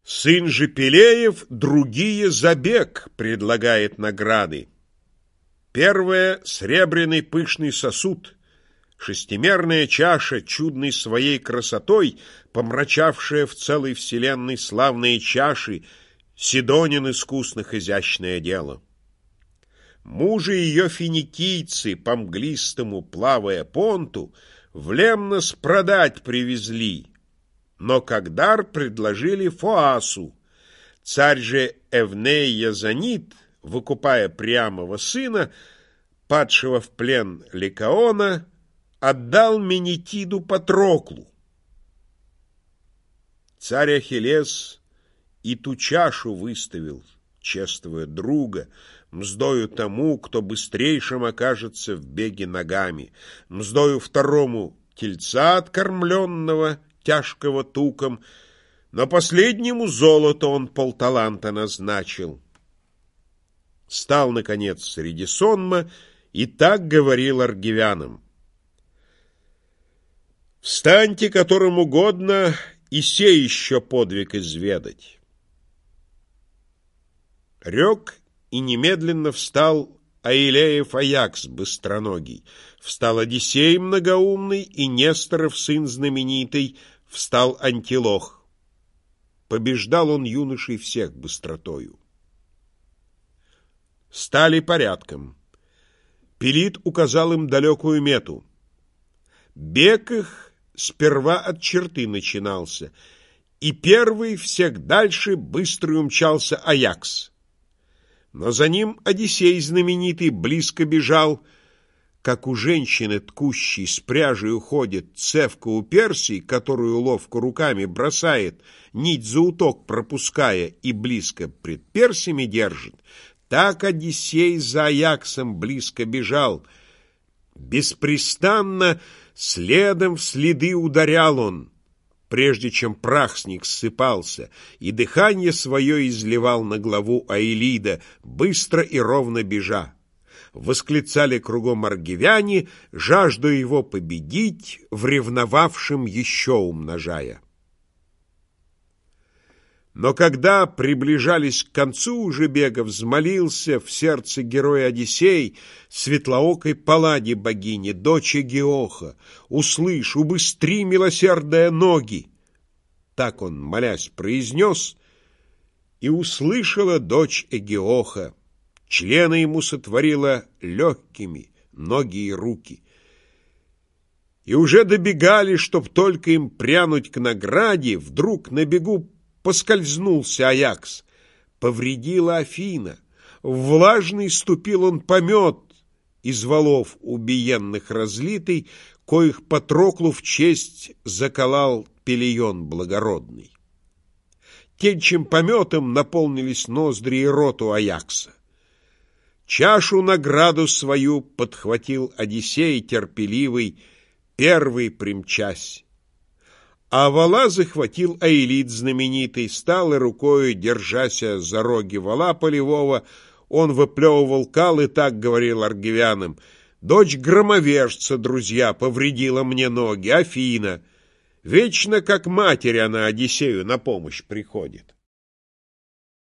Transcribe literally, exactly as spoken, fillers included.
Сын же Пелеев другие за бег предлагает награды. Первое — сребряный пышный сосуд, шестимерная чаша, чудной своей красотой, помрачавшая в целой вселенной славные чаши, Сидонин искусных изящное дело. Мужи ее финикийцы, по мглистому плавая понту, в Лемнос продать привезли, но как дар предложили Фоасу. Царь же Эвней Язонит, выкупая Приамова сына, падшего в плен Ликаона, отдал Менетиду Патроклу. Царь Ахиллес и ту чашу выставил, чествуя друга, мздою тому, кто быстрейшим окажется в беге ногами, мздою второму тельца откормленного, тяжкого туком, но последнему золото он полталанта назначил. Стал, наконец, среди сонма и так говорил аргивянам: «Встаньте, которым угодно, и сей еще подвиг изведать». Рек, и немедленно встал Аилеев Аякс быстроногий, встал Одиссей многоумный, и Несторов сын знаменитый, встал Антилох. Побеждал он юношей всех быстротою. Стали порядком. Пелит указал им далекую мету. Бег их сперва от черты начинался, и первый всех дальше быстро умчался Аякс. Но за ним Одиссей знаменитый близко бежал, как у женщины ткущей с пряжей уходит цевка у Персии, которую ловко руками бросает, нить за уток пропуская и близко пред Персиями держит, так Одиссей за Аяксом близко бежал. Беспрестанно следом в следы ударял он, прежде чем прах с них ссыпался, и дыхание свое изливал на главу Аилида, быстро и ровно бежа. Восклицали кругом аргивяне, жажду его победить, в ревновавшем еще умножая. Но когда приближались к концу уже бега, взмолился в сердце герой Одиссей светлоокой Палладе богини, дочь Эгеоха: «Услышь, убыстри, милосердные ноги!» Так он, молясь, произнес, и услышала дочь Эгеоха. Члены ему сотворила легкими, ноги и руки. И уже добегали, чтоб только им прянуть к награде, вдруг на бегу поскользнулся Аякс. Повредила Афина. В влажный ступил он помет из валов убиенных разлитый, коих Патроклу в честь заколал Пелион благородный. Тенчим пометом наполнились ноздри и рот у Аякса. Чашу награду свою подхватил Одиссей терпеливый, первый примчась. А вала захватил Аилид знаменитый, стал и рукою, держася за роги вала полевого, он выплевывал кал и так говорил аргивянам: «Дочь громовержца, друзья, повредила мне ноги, Афина. Вечно, как матери, она Одиссею на помощь приходит».